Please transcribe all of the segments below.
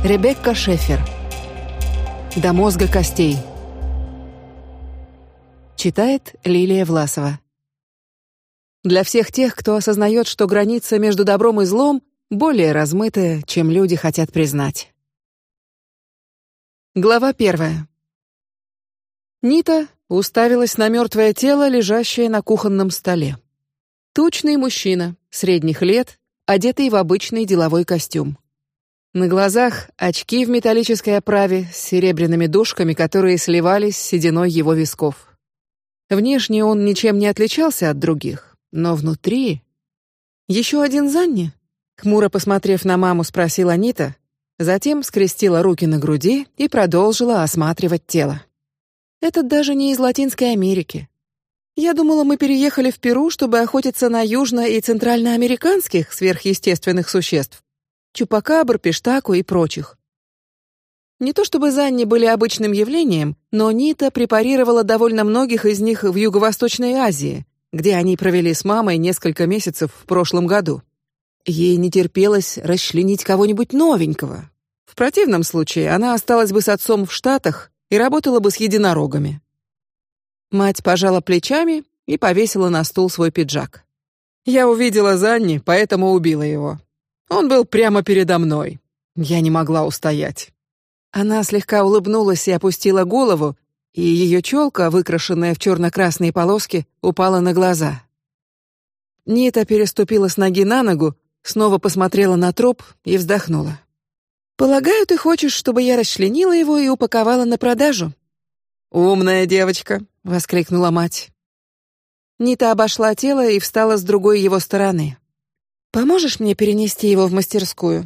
Ребекка Шефер. До мозга костей. Читает Лилия Власова. Для всех тех, кто осознает, что граница между добром и злом более размытая, чем люди хотят признать. Глава 1. Нита уставилась на мертвое тело, лежащее на кухонном столе. Тучный мужчина, средних лет, одетый в обычный деловой костюм. На глазах очки в металлической оправе с серебряными дужками, которые сливались с сединой его висков. Внешне он ничем не отличался от других, но внутри... Еще один Занни? Хмуро посмотрев на маму, спросила Нита, затем скрестила руки на груди и продолжила осматривать тело. Этот даже не из Латинской Америки. Я думала, мы переехали в Перу, чтобы охотиться на южно- и центральноамериканских сверхъестественных существ. Чупакабр, пиштаку и прочих. Не то чтобы Занни были обычным явлением, но Нита препарировала довольно многих из них в Юго-Восточной Азии, где они провели с мамой несколько месяцев в прошлом году. Ей не терпелось расчленить кого-нибудь новенького. В противном случае она осталась бы с отцом в Штатах и работала бы с единорогами. Мать пожала плечами и повесила на стул свой пиджак. Я увидела Занни, поэтому убила его. Он был прямо передо мной. Я не могла устоять. Она слегка улыбнулась и опустила голову, и ее челка, выкрашенная в черно-красные полоски, упала на глаза. Нита переступила с ноги на ногу, снова посмотрела на труп и вздохнула. Полагаю, ты хочешь, чтобы я расчленила его и упаковала на продажу? Умная девочка, воскликнула мать. Нита обошла тело и встала с другой его стороны. Поможешь мне перенести его в мастерскую?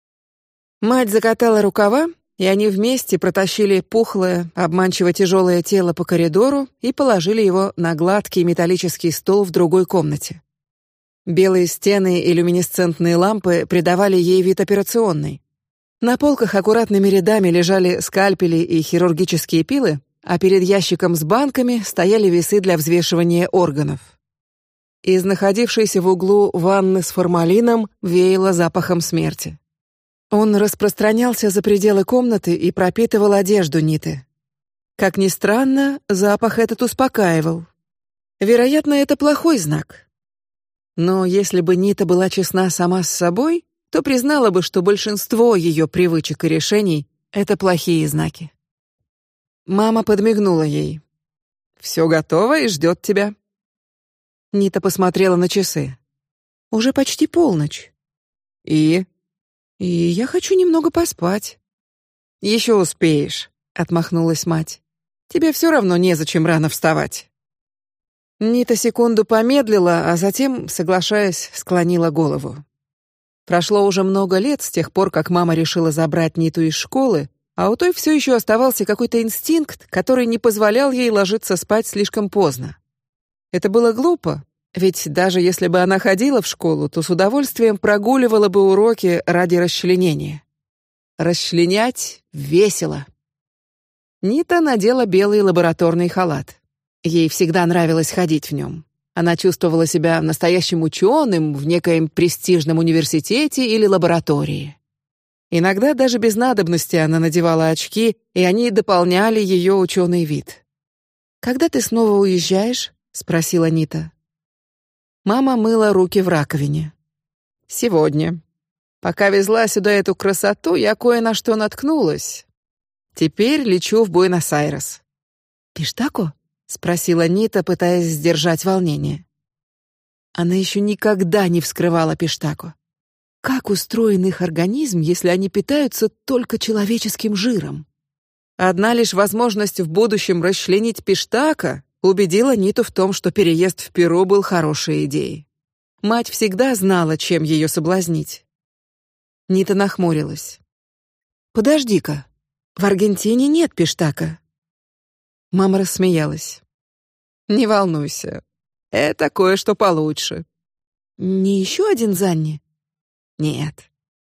Мать закатала рукава, и они вместе протащили пухлое, обманчиво тяжелое тело по коридору и положили его на гладкий металлический стол в другой комнате. Белые стены и люминесцентные лампы придавали ей вид операционной. На полках аккуратными рядами лежали скальпели и хирургические пилы, а перед ящиком с банками стояли весы для взвешивания органов. Из находившейся в углу ванны с формалином веяло запахом смерти. Он распространялся за пределы комнаты и пропитывал одежду Ниты. Как ни странно, запах этот успокаивал. Вероятно, это плохой знак. Но если бы Нита была честна сама с собой, то признала бы, что большинство ее привычек и решений — это плохие знаки. Мама подмигнула ей. Все готово и ждет тебя. Нита посмотрела на часы. Уже почти полночь. И я хочу немного поспать. Еще успеешь, отмахнулась мать. Тебе все равно незачем рано вставать. Нита секунду помедлила, а затем, соглашаясь, склонила голову. Прошло уже много лет с тех пор, как мама решила забрать Ниту из школы, а у той все еще оставался какой-то инстинкт, который не позволял ей ложиться спать слишком поздно. Это было глупо, ведь даже если бы она ходила в школу, то с удовольствием прогуливала бы уроки ради расчленения. Расчленять весело. Нита надела белый лабораторный халат. Ей всегда нравилось ходить в нем. Она чувствовала себя настоящим ученым в некоем престижном университете или лаборатории. Иногда даже без надобности она надевала очки, и они дополняли ее ученый вид. Когда ты снова уезжаешь? Спросила Нита. Мама мыла руки в раковине. Сегодня. Пока везла сюда эту красоту, я кое на что наткнулась. Теперь лечу в Буэнос-Айрес. Пиштако? Спросила Нита, пытаясь сдержать волнение. Она еще никогда не вскрывала пиштако. Как устроен их организм, если они питаются только человеческим жиром? Одна лишь возможность в будущем расчленить пиштако убедила Ниту в том, что переезд в Перу был хорошей идеей. Мать всегда знала, чем ее соблазнить. Нита нахмурилась. Подожди-ка, в Аргентине нет пиштако. Мама рассмеялась. Не волнуйся, это кое-что получше. Не еще один Занни? Нет.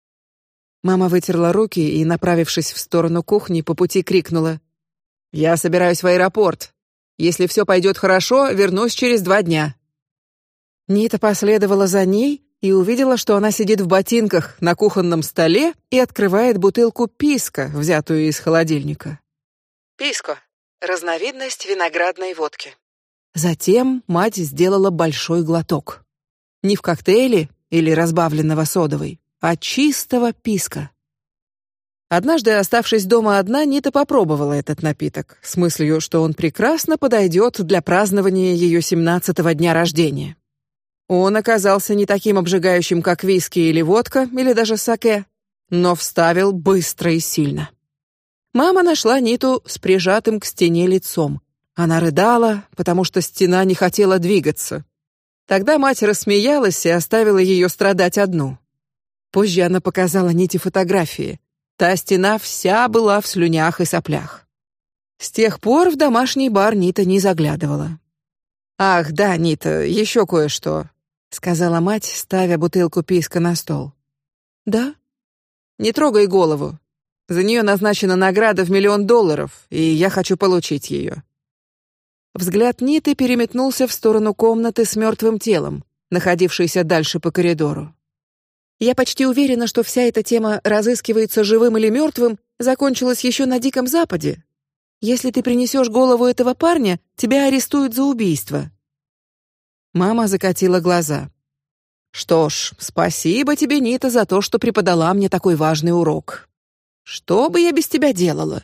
Мама вытерла руки и, направившись в сторону кухни, по пути крикнула: «Я собираюсь в аэропорт. Если все пойдет хорошо, вернусь через 2 дня». Нита последовала за ней, и увидела, что она сидит в ботинках на кухонном столе и открывает бутылку писко, взятую из холодильника. Писко — разновидность виноградной водки. Затем мать сделала большой глоток. Не в коктейле или разбавленного содовой, а чистого писка. Однажды, оставшись дома одна, Нита попробовала этот напиток с мыслью, что он прекрасно подойдет для празднования ее 17-го дня рождения. Он оказался не таким обжигающим, как виски или водка, или даже саке, но вставил быстро и сильно. Мама нашла Ниту с прижатым к стене лицом. Она рыдала, потому что стена не хотела двигаться. Тогда мать рассмеялась и оставила ее страдать одну. Позже она показала Ните фотографии. Та стена вся была в слюнях и соплях. С тех пор в домашний бар Нита не заглядывала. «Ах, да, Нита, еще кое-что», — сказала мать, ставя бутылку писка на стол. «Да?» «Не трогай голову. За нее назначена награда в $1 миллион, и я хочу получить ее». Взгляд Ниты переметнулся в сторону комнаты с мертвым телом, находившейся дальше по коридору. Я почти уверена, что вся эта тема разыскивается живым или мертвым закончилась еще на Диком Западе. Если ты принесешь голову этого парня, тебя арестуют за убийство. Мама закатила глаза. Что ж, спасибо тебе, Нита, за то, что преподала мне такой важный урок. Что бы я без тебя делала?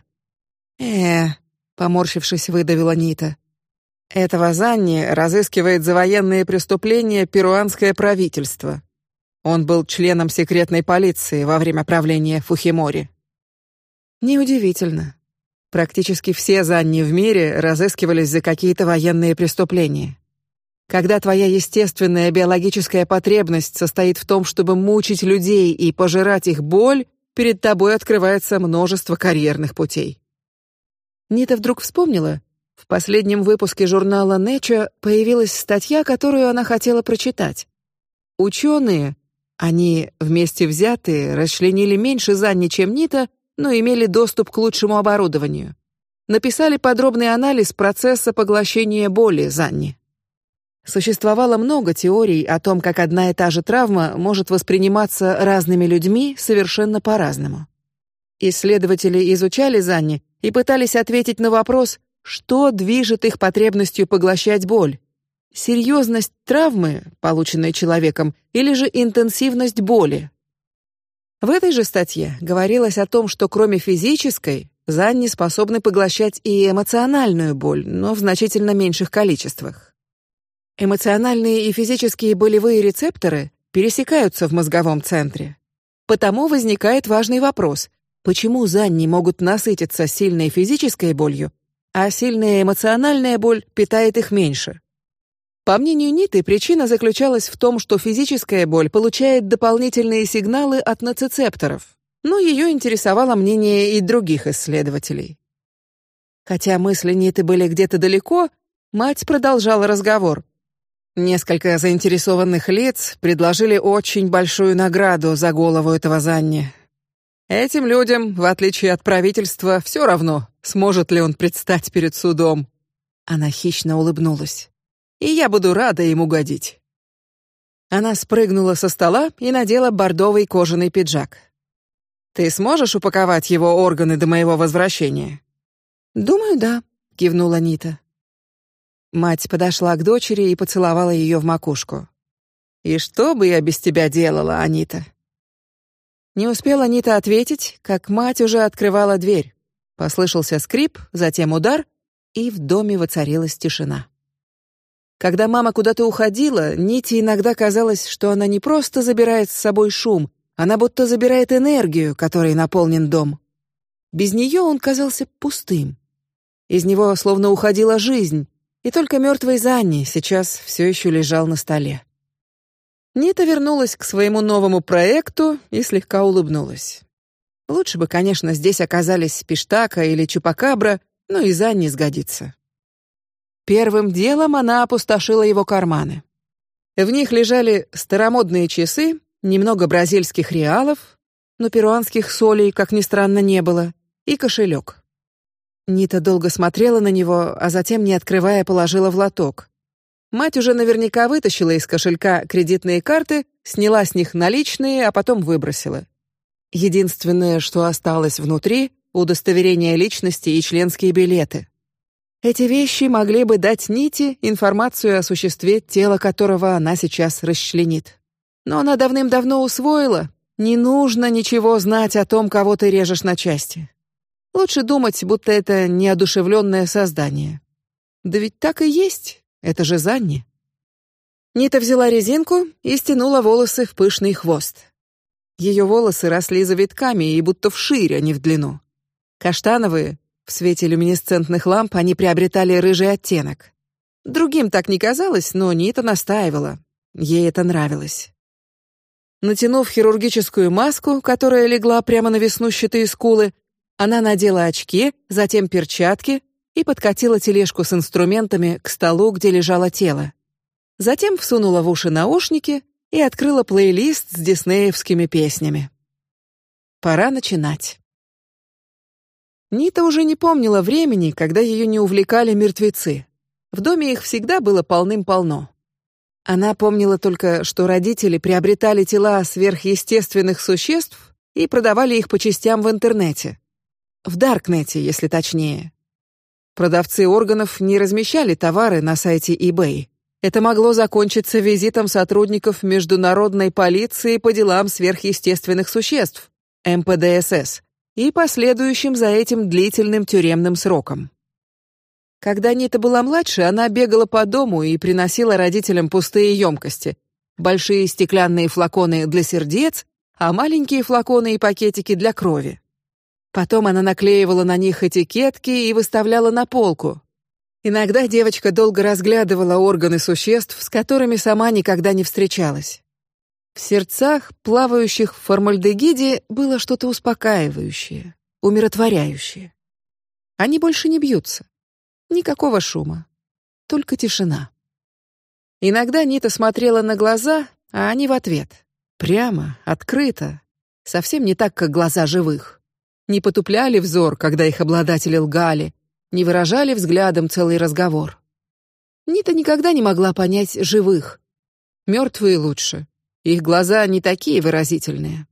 Поморщившись, выдавила Нита. Этого Занни разыскивает за военные преступления перуанское правительство. Он был членом секретной полиции во время правления Фухимори. Неудивительно. Практически все Занни в мире разыскивались за какие-то военные преступления. Когда твоя естественная биологическая потребность состоит в том, чтобы мучить людей и пожирать их боль, перед тобой открывается множество карьерных путей. Нита вдруг вспомнила, в последнем выпуске журнала Nature появилась статья, которую она хотела прочитать. Ученые, они вместе взятые, расчленили меньше Занни, чем Нита, но имели доступ к лучшему оборудованию. Написали подробный анализ процесса поглощения боли Занни. Существовало много теорий о том, как одна и та же травма может восприниматься разными людьми совершенно по-разному. Исследователи изучали Занни и пытались ответить на вопрос, что движет их потребностью поглощать боль. Серьезность травмы, полученной человеком, или же интенсивность боли. В этой же статье говорилось о том, что кроме физической, Занни способны поглощать и эмоциональную боль, но в значительно меньших количествах. Эмоциональные и физические болевые рецепторы пересекаются в мозговом центре. Потому возникает важный вопрос: почему Занни могут насытиться сильной физической болью, а сильная эмоциональная боль питает их меньше? По мнению Ниты, причина заключалась в том, что физическая боль получает дополнительные сигналы от ноцицепторов, но ее интересовало мнение и других исследователей. Хотя мысли Ниты были где-то далеко, мать продолжала разговор. Несколько заинтересованных лиц предложили очень большую награду за голову этого Занни. Этим людям, в отличие от правительства, все равно, сможет ли он предстать перед судом. Она хищно улыбнулась. И я буду рада им угодить. Она спрыгнула со стола и надела бордовый кожаный пиджак. Ты сможешь упаковать его органы до моего возвращения? Думаю, да, кивнула Нита. Мать подошла к дочери и поцеловала ее в макушку. И что бы я без тебя делала, Анита? Не успела Нита ответить, как мать уже открывала дверь. Послышался скрип, затем удар, и в доме воцарилась тишина. Когда мама куда-то уходила, Ните иногда казалось, что она не просто забирает с собой шум, она будто забирает энергию, которой наполнен дом. Без нее он казался пустым. Из него словно уходила жизнь, и только мертвый Занни сейчас все еще лежал на столе. Нита вернулась к своему новому проекту и слегка улыбнулась. Лучше бы, конечно, здесь оказались Пиштака или Чупакабра, но и Занни сгодится. Первым делом она опустошила его карманы. В них лежали старомодные часы, немного бразильских реалов, но перуанских солей, как ни странно, не было, и кошелек. Нита долго смотрела на него, а затем, не открывая, положила в лоток. Мать уже наверняка вытащила из кошелька кредитные карты, сняла с них наличные, а потом выбросила. Единственное, что осталось внутри — удостоверение личности и членские билеты. Эти вещи могли бы дать Ните информацию о существе, тело которого она сейчас расчленит. Но она давным-давно усвоила: не нужно ничего знать о том, кого ты режешь на части. Лучше думать, будто это неодушевленное создание. Да ведь так и есть. Это же Занни. Нита взяла резинку и стянула волосы в пышный хвост. Ее волосы росли завитками и будто вширь, а не в длину. Каштановые, в свете люминесцентных ламп они приобретали рыжий оттенок. Другим так не казалось, но Нита настаивала. Ей это нравилось. Натянув хирургическую маску, которая легла прямо на веснущатые скулы, она надела очки, затем перчатки и подкатила тележку с инструментами к столу, где лежало тело. Затем всунула в уши наушники и открыла плейлист с диснеевскими песнями. Пора начинать. Нита уже не помнила времени, когда ее не увлекали мертвецы. В доме их всегда было полным-полно. Она помнила только, что родители приобретали тела сверхъестественных существ и продавали их по частям в интернете. В Даркнете, если точнее. Продавцы органов не размещали товары на сайте eBay. Это могло закончиться визитом сотрудников международной полиции по делам сверхъестественных существ, МПДСС, и последующим за этим длительным тюремным сроком. Когда Нита была младше, она бегала по дому и приносила родителям пустые емкости, большие стеклянные флаконы для сердец, а маленькие флаконы и пакетики для крови. Потом она наклеивала на них этикетки и выставляла на полку. Иногда девочка долго разглядывала органы существ, с которыми сама никогда не встречалась. В сердцах, плавающих в формальдегиде, было что-то успокаивающее, умиротворяющее. Они больше не бьются. Никакого шума. Только тишина. Иногда Нита смотрела на глаза, а они в ответ. Прямо, открыто. Совсем не так, как глаза живых. Не потупляли взор, когда их обладатели лгали, не выражали взглядом целый разговор. Нита никогда не могла понять живых. Мертвые лучше. Их глаза не такие выразительные.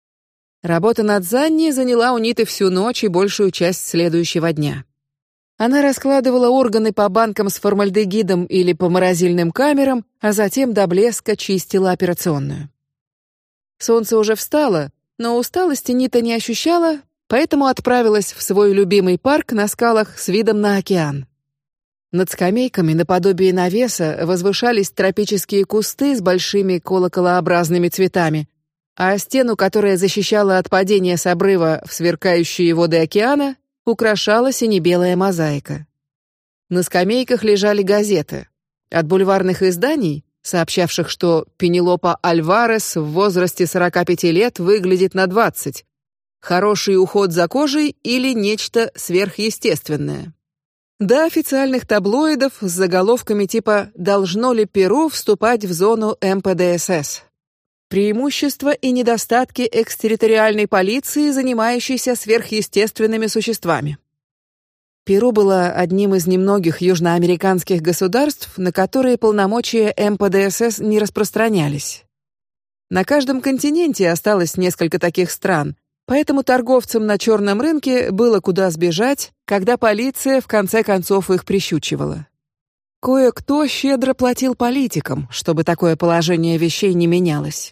Работа над Занни заняла у Ниты всю ночь и большую часть следующего дня. Она раскладывала органы по банкам с формальдегидом или по морозильным камерам, а затем до блеска чистила операционную. Солнце уже встало, но усталости Нита не ощущала, поэтому отправилась в свой любимый парк на скалах с видом на океан. Над скамейками наподобие навеса возвышались тропические кусты с большими колоколообразными цветами, а стену, которая защищала от падения с обрыва в сверкающие воды океана, украшала сине-белая мозаика. На скамейках лежали газеты от бульварных изданий, сообщавших, что Пенелопа Альварес в возрасте 45 лет выглядит на 20, хороший уход за кожей или нечто сверхъестественное. До официальных таблоидов с заголовками типа «Должно ли Перу вступать в зону МПДСС?» Преимущества и недостатки экстерриториальной полиции, занимающейся сверхъестественными существами. Перу было одним из немногих южноамериканских государств, на которые полномочия МПДСС не распространялись. На каждом континенте осталось несколько таких стран, поэтому торговцам на черном рынке было куда сбежать, когда полиция в конце концов их прищучивала. Кое-кто щедро платил политикам, чтобы такое положение вещей не менялось.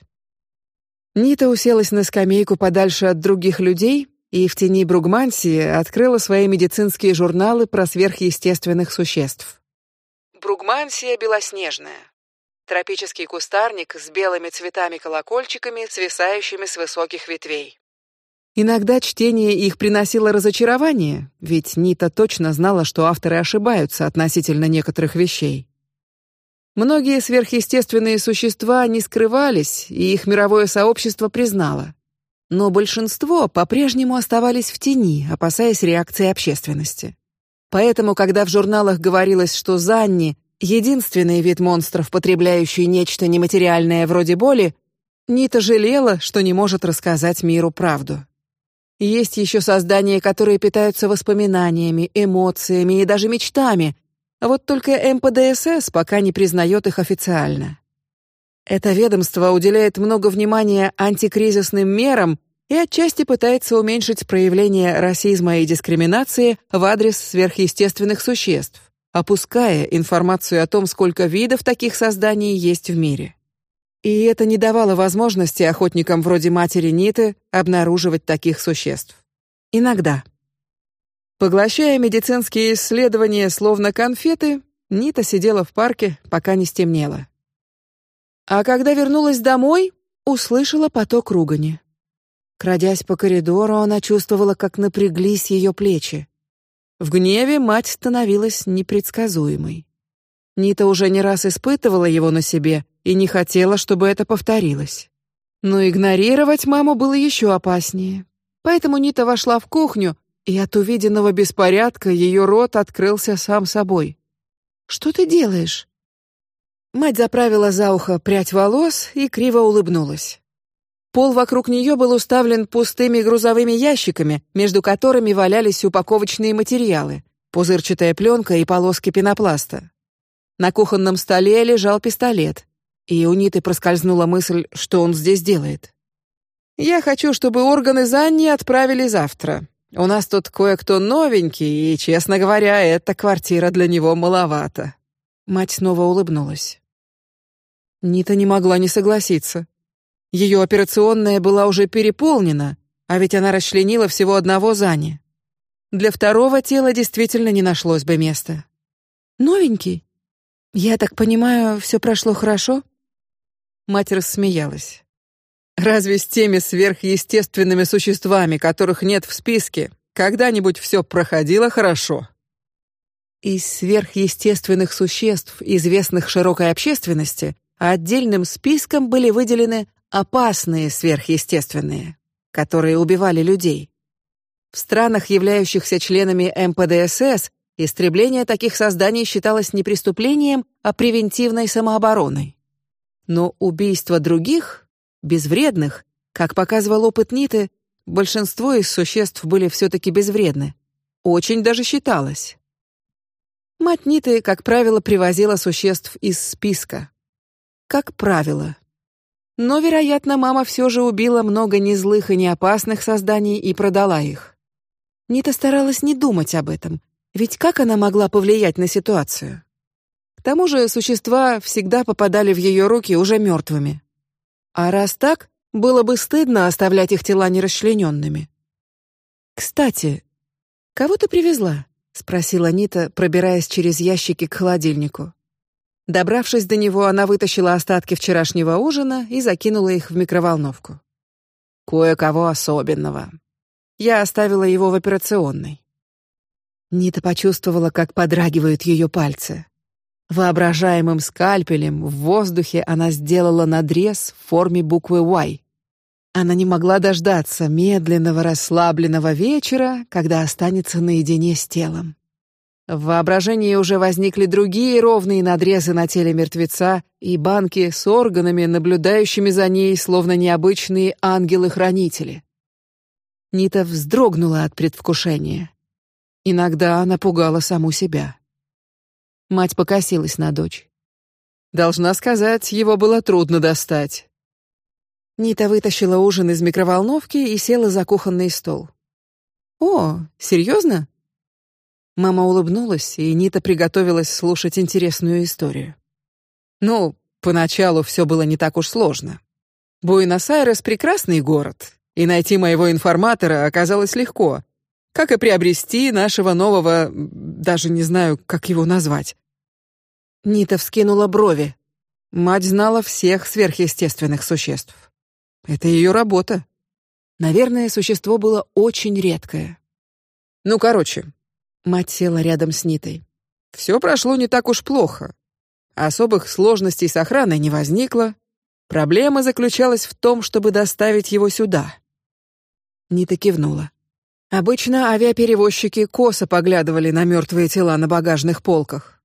Нита уселась на скамейку подальше от других людей и в тени Бругмансии открыла свои медицинские журналы про сверхъестественных существ. Бругмансия белоснежная. Тропический кустарник с белыми цветами-колокольчиками, свисающими с высоких ветвей. Иногда чтение их приносило разочарование, ведь Нита точно знала, что авторы ошибаются относительно некоторых вещей. Многие сверхъестественные существа не скрывались, и их мировое сообщество признало. Но большинство по-прежнему оставались в тени, опасаясь реакции общественности. Поэтому, когда в журналах говорилось, что Занни — единственный вид монстров, потребляющий нечто нематериальное вроде боли, Нита жалела, что не может рассказать миру правду. Есть еще создания, которые питаются воспоминаниями, эмоциями и даже мечтами. а вот только МПДСС пока не признает их официально. Это ведомство уделяет много внимания антикризисным мерам и отчасти пытается уменьшить проявление расизма и дискриминации в адрес сверхъестественных существ, опуская информацию о том, сколько видов таких созданий есть в мире. И это не давало возможности охотникам вроде матери Ниты обнаруживать таких существ. Иногда. Поглощая медицинские исследования словно конфеты, Нита сидела в парке, пока не стемнело. А когда вернулась домой, услышала поток ругани. Крадясь по коридору, она чувствовала, как напряглись ее плечи. В гневе мать становилась непредсказуемой. Нита уже не раз испытывала его на себе и не хотела, чтобы это повторилось. Но игнорировать маму было еще опаснее. Поэтому Нита вошла в кухню, и от увиденного беспорядка ее рот открылся сам собой. Что ты делаешь? Мать заправила за ухо прядь волос и криво улыбнулась. Пол вокруг нее был уставлен пустыми грузовыми ящиками, между которыми валялись упаковочные материалы, пузырчатая пленка и полоски пенопласта. На кухонном столе лежал пистолет, и у Ниты проскользнула мысль, что он здесь делает. Я хочу, чтобы органы Занни отправили завтра. У нас тут кое-кто новенький, и, честно говоря, эта квартира для него маловато. Мать снова улыбнулась. Нита не могла не согласиться. Ее операционная была уже переполнена, а ведь она расчленила всего одного Занни. Для второго тела действительно не нашлось бы места. Новенький? Я так понимаю, все прошло хорошо? Мать рассмеялась. Разве с теми сверхъестественными существами, которых нет в списке, когда-нибудь все проходило хорошо? Из сверхъестественных существ, известных широкой общественности, отдельным списком были выделены опасные сверхъестественные, которые убивали людей. В странах, являющихся членами МПДСС, истребление таких созданий считалось не преступлением, а превентивной самообороной. Но убийство других, безвредных, как показывал опыт Ниты, большинство из существ были все-таки безвредны. Очень даже считалось. Мать Ниты, как правило, привозила существ из списка. Как правило. Но, вероятно, мама все же убила много незлых и неопасных созданий и продала их. Нита старалась не думать об этом, ведь как она могла повлиять на ситуацию? К тому же существа всегда попадали в ее руки уже мертвыми. А раз так, было бы стыдно оставлять их тела нерасчлененными. Кстати, кого ты привезла? Спросила Нита, пробираясь через ящики к холодильнику. Добравшись до него, она вытащила остатки вчерашнего ужина и закинула их в микроволновку. Кое-кого особенного. Я оставила его в операционной. Нита почувствовала, как подрагивают ее пальцы. Воображаемым скальпелем в воздухе она сделала надрез в форме буквы Y. Она не могла дождаться медленного, расслабленного вечера, когда останется наедине с телом. В воображении уже возникли другие ровные надрезы на теле мертвеца и банки с органами, наблюдающими за ней, словно необычные ангелы-хранители. Нита вздрогнула от предвкушения. Иногда она пугала саму себя. Мать покосилась на дочь. Должна сказать, его было трудно достать. Нита вытащила ужин из микроволновки и села за кухонный стол. О, серьезно? Мама улыбнулась, и Нита приготовилась слушать интересную историю. Ну, поначалу все было не так уж сложно. Буэнос-Айрес — прекрасный город, и найти моего информатора оказалось легко, как и приобрести нашего нового, даже не знаю, как его назвать. Нита вскинула брови. Мать знала всех сверхъестественных существ. Это ее работа. Наверное, существо было очень редкое. Ну, короче. Мать села рядом с Нитой. Все прошло не так уж плохо. Особых сложностей с охраной не возникло. Проблема заключалась в том, чтобы доставить его сюда. Нита кивнула. Обычно авиаперевозчики косо поглядывали на мертвые тела на багажных полках.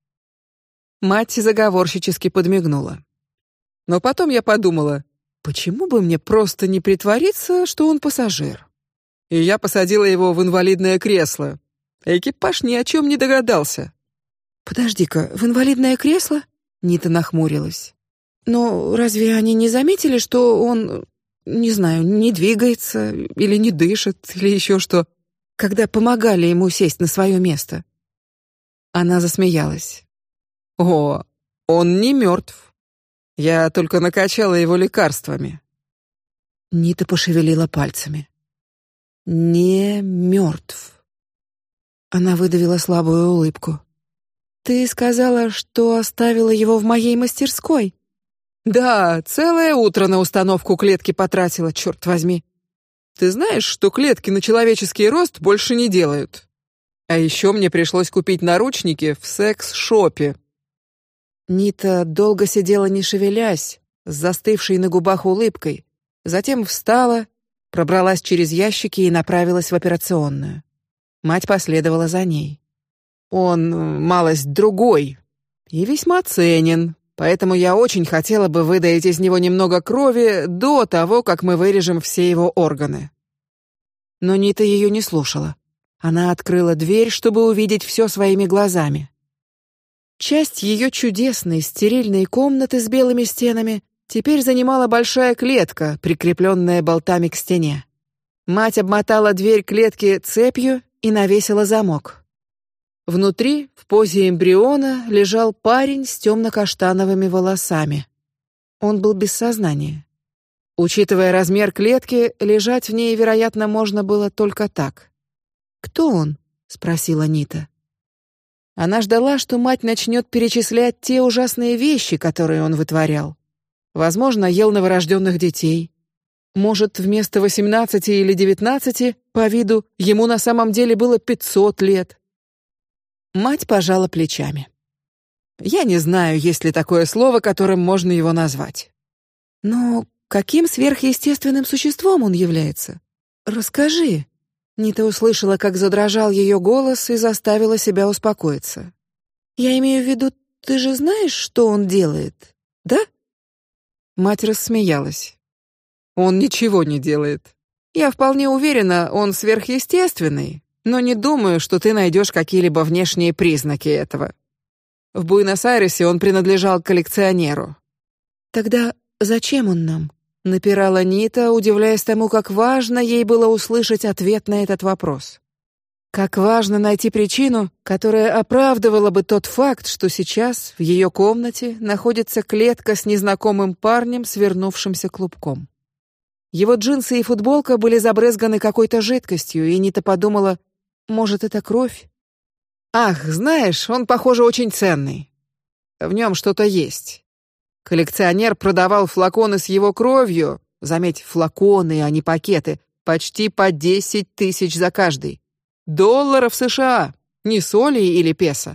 Мать заговорщически подмигнула. Но потом я подумала, почему бы мне просто не притвориться, что он пассажир? И я посадила его в инвалидное кресло. Экипаж ни о чем не догадался. Подожди-ка, в инвалидное кресло? Нита нахмурилась. Но разве они не заметили, что он, не знаю, не двигается или не дышит или еще что, когда помогали ему сесть на свое место? Она засмеялась. О, он не мертв. Я только накачала его лекарствами. Нита пошевелила пальцами. Не мертв. Она выдавила слабую улыбку. Ты сказала, что оставила его в моей мастерской. Да, целое утро на установку клетки потратила, черт возьми. Ты знаешь, что клетки на человеческий рост больше не делают? А еще мне пришлось купить наручники в секс-шопе. Нита долго сидела не шевелясь, с застывшей на губах улыбкой, затем встала, пробралась через ящики и направилась в операционную. Мать последовала за ней. Он малость другой и весьма ценен, поэтому я очень хотела бы выдать из него немного крови до того, как мы вырежем все его органы. Но Нита ее не слушала. Она открыла дверь, чтобы увидеть все своими глазами. Часть ее чудесной стерильной комнаты с белыми стенами теперь занимала большая клетка, прикрепленная болтами к стене. Мать обмотала дверь клетки цепью и навесила замок. Внутри, в позе эмбриона, лежал парень с темно-каштановыми волосами. Он был без сознания. Учитывая размер клетки, лежать в ней, вероятно, можно было только так. Кто он? – спросила Нита. Она ждала, что мать начнет перечислять те ужасные вещи, которые он вытворял. Возможно, ел новорожденных детей. Может, вместо 18 или 19 по виду ему на самом деле было 500 лет. Мать пожала плечами. Я не знаю, есть ли такое слово, которым можно его назвать. Но каким сверхъестественным существом он является? Расскажи. Нита услышала, как задрожал ее голос, и заставила себя успокоиться. Я имею в виду, ты же знаешь, что он делает, да? Мать рассмеялась. Он ничего не делает. Я вполне уверена, он сверхъестественный, но не думаю, что ты найдешь какие-либо внешние признаки этого. В Буэнос-Айресе он принадлежал коллекционеру. Тогда зачем он нам? Напирала Нита, удивляясь тому, как важно ей было услышать ответ на этот вопрос. Как важно найти причину, которая оправдывала бы тот факт, что сейчас в ее комнате находится клетка с незнакомым парнем, свернувшимся клубком. Его джинсы и футболка были забрызганы какой-то жидкостью, и Нита подумала, может, это кровь? Ах, знаешь, он, похоже, очень ценный. В нем что-то есть. Коллекционер продавал флаконы с его кровью, заметь, флаконы, а не пакеты, почти по 10 000 за каждый. $долларов США, не соли или песо.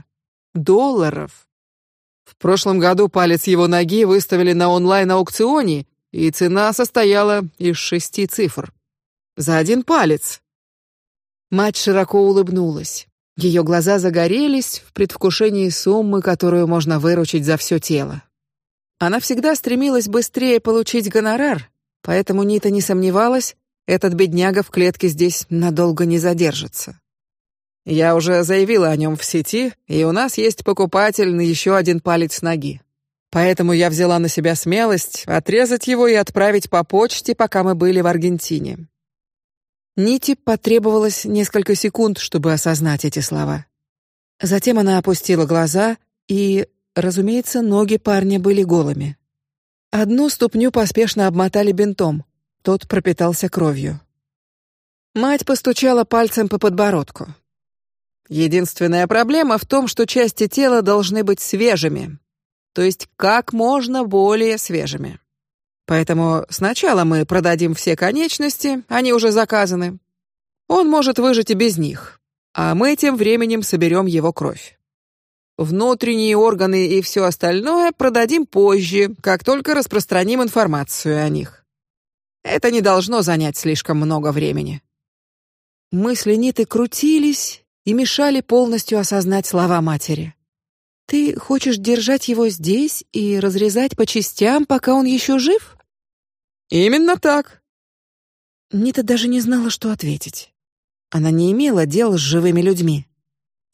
$. В прошлом году палец его ноги выставили на онлайн-аукционе, и цена состояла из 6 цифр. За один палец. Мать широко улыбнулась. Ее глаза загорелись в предвкушении суммы, которую можно выручить за все тело. Она всегда стремилась быстрее получить гонорар, поэтому Нита не сомневалась, этот бедняга в клетке здесь надолго не задержится. Я уже заявила о нем в сети, и у нас есть покупатель на еще один палец ноги. Поэтому я взяла на себя смелость отрезать его и отправить по почте, пока мы были в Аргентине. Ните потребовалось несколько секунд, чтобы осознать эти слова. Затем она опустила глаза и, разумеется, ноги парня были голыми. Одну ступню поспешно обмотали бинтом, тот пропитался кровью. Мать постучала пальцем по подбородку. Единственная проблема в том, что части тела должны быть свежими, то есть как можно более свежими. Поэтому сначала мы продадим все конечности, они уже заказаны. Он может выжить и без них, а мы тем временем соберем его кровь. Внутренние органы и все остальное продадим позже, как только распространим информацию о них. Это не должно занять слишком много времени. Мысли Ниты крутились и мешали полностью осознать слова матери. Ты хочешь держать его здесь и разрезать по частям, пока он еще жив? Именно так. Нита даже не знала, что ответить. Она не имела дела с живыми людьми.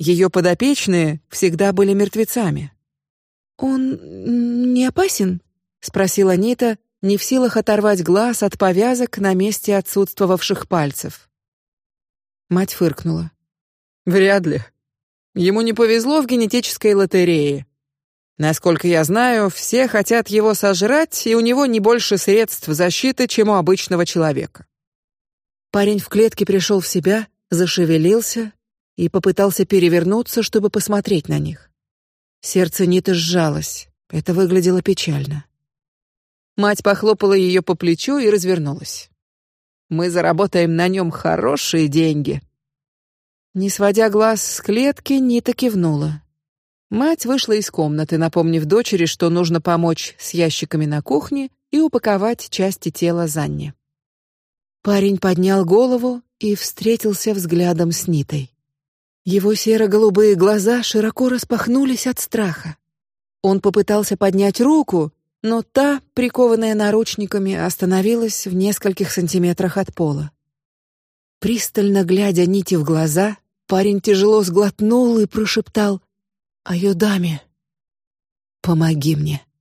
Ее подопечные всегда были мертвецами. «Он не опасен?» — спросила Нита, не в силах оторвать глаз от повязок на месте отсутствовавших пальцев. Мать фыркнула. «Вряд ли. Ему не повезло в генетической лотерее. Насколько я знаю, все хотят его сожрать, и у него не больше средств защиты, чем у обычного человека». Парень в клетке пришел в себя, зашевелился и попытался перевернуться, чтобы посмотреть на них. Сердце Ниты сжалось. Это выглядело печально. Мать похлопала ее по плечу и развернулась. «Мы заработаем на нем хорошие деньги». Не сводя глаз с клетки, Нита кивнула. Мать вышла из комнаты, напомнив дочери, что нужно помочь с ящиками на кухне и упаковать части тела Занни. Парень поднял голову и встретился взглядом с Нитой. Его серо-голубые глаза широко распахнулись от страха. Он попытался поднять руку, но та, прикованная наручниками, остановилась в нескольких сантиметрах от пола. Пристально глядя Ните в глаза, парень тяжело сглотнул и прошептал: «Айодами, помоги мне».